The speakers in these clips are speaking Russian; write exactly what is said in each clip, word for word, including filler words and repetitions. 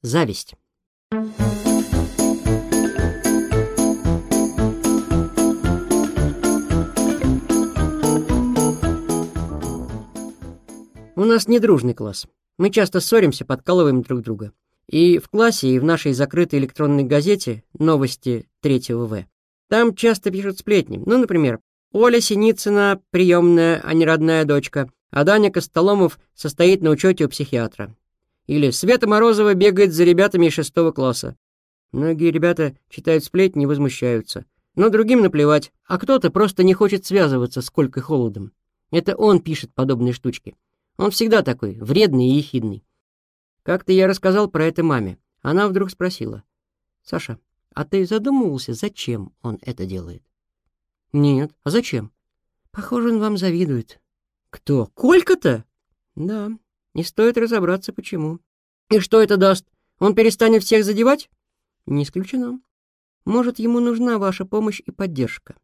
Зависть. У нас недружный класс. Мы часто ссоримся, подкалываем друг друга. И в классе, и в нашей закрытой электронной газете «Новости третьего В». Там часто пишут сплетни. Ну, например, Оля Синицына — приемная, а не родная дочка, а Даня Костоломов состоит на учете у психиатра. Или Света Морозова бегает за ребятами из шестого класса. Многие ребята читают сплетни и возмущаются. Но другим наплевать, а кто-то просто не хочет связываться с Колькой Холодом. Это он пишет подобные штучки. Он всегда такой, вредный и ехидный. Как-то я рассказал про это маме. Она вдруг спросила: «Саша, а ты задумывался, зачем он это делает?» «Нет, а зачем?» «Похоже, он вам завидует». «Кто? Колька-то?» «Да, и стоит разобраться, почему». «И что это даст? Он перестанет всех задевать?» «Не исключено. Может, ему нужна ваша помощь и поддержка».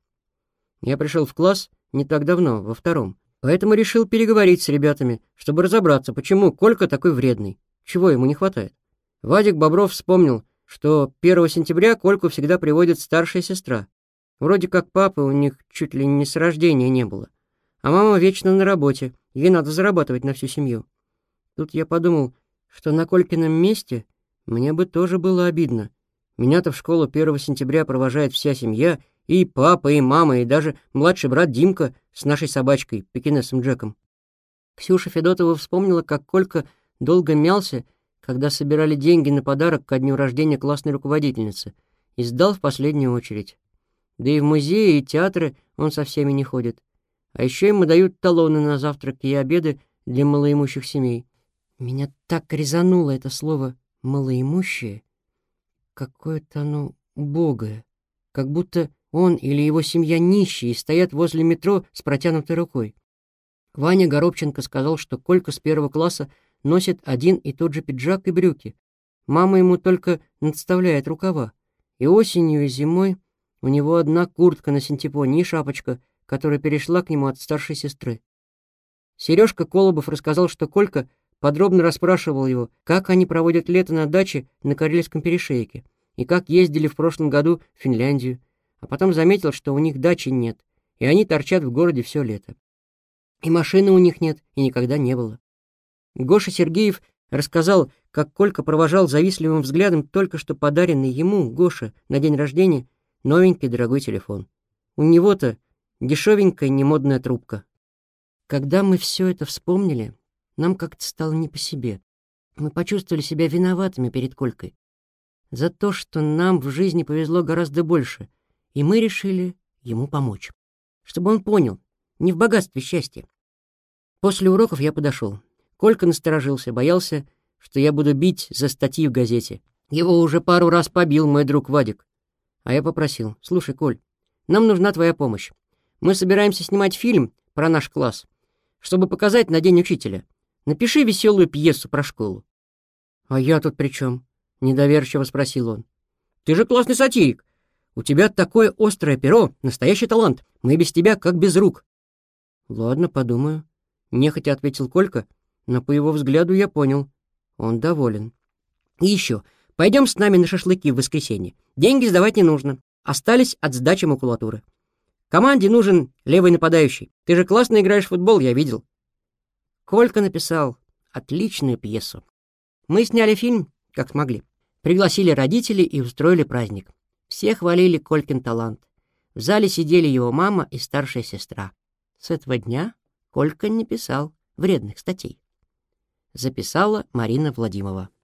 Я пришел в класс не так давно, во втором, поэтому решил переговорить с ребятами, чтобы разобраться, почему Колька такой вредный, чего ему не хватает. Вадик Бобров вспомнил, что первого сентября Кольку всегда приводит старшая сестра. Вроде как папы у них чуть ли не с рождения не было. А мама вечно на работе, ей надо зарабатывать на всю семью. Тут я подумал, что на Колькином месте мне бы тоже было обидно. Меня-то в школу первого сентября провожает вся семья, и папа, и мама, и даже младший брат Димка с нашей собачкой, пекинесом Джеком. Ксюша Федотова вспомнила, как Колька долго мялся, когда собирали деньги на подарок ко дню рождения классной руководительницы, и сдал в последнюю очередь. Да и в музеи и театры он со всеми не ходит. А еще ему дают талоны на завтраки и обеды для малоимущих семей. Меня так резануло это слово «малоимущие». Какое-то оно убогое. Как будто он или его семья нищие и стоят возле метро с протянутой рукой. Ваня Горобченко сказал, что Колька с первого класса носит один и тот же пиджак и брюки. Мама ему только надставляет рукава. И осенью, и зимой у него одна куртка на синтепоне и шапочка, которая перешла к нему от старшей сестры. Сережка Колобов рассказал, что Колька подробно расспрашивал его, как они проводят лето на даче на Карельском перешейке и как ездили в прошлом году в Финляндию, а потом заметил, что у них дачи нет, и они торчат в городе все лето. И машины у них нет, и никогда не было. Гоша Сергеев рассказал, как Колька провожал завистливым взглядом только что подаренный ему, Гоше, на день рождения новенький дорогой телефон. У него-то дешевенькая немодная трубка. Когда мы все это вспомнили, нам как-то стало не по себе. Мы почувствовали себя виноватыми перед Колькой за то, что нам в жизни повезло гораздо больше, и мы решили ему помочь, чтобы он понял, не в богатстве счастье. После уроков я подошел. Колька насторожился, боялся, что я буду бить за статьи в газете. Его уже пару раз побил мой друг Вадик. А я попросил: «Слушай, Коль, нам нужна твоя помощь. Мы собираемся снимать фильм про наш класс, чтобы показать на День учителя. Напиши веселую пьесу про школу». «А я тут при чем?» — недоверчиво спросил он. «Ты же классный сатирик. У тебя такое острое перо, настоящий талант. Мы без тебя как без рук». «Ладно, подумаю», — нехотя ответил Колька, но по его взгляду я понял. Он доволен. «И еще, пойдем с нами на шашлыки в воскресенье. Деньги сдавать не нужно. Остались от сдачи макулатуры. Команде нужен левый нападающий. Ты же классно играешь в футбол, я видел». Колька написал отличную пьесу. Мы сняли фильм, как смогли. Пригласили родителей и устроили праздник. Все хвалили Колькин талант. В зале сидели его мама и старшая сестра. С этого дня Колька не писал вредных статей. Записала Марина Владимирова.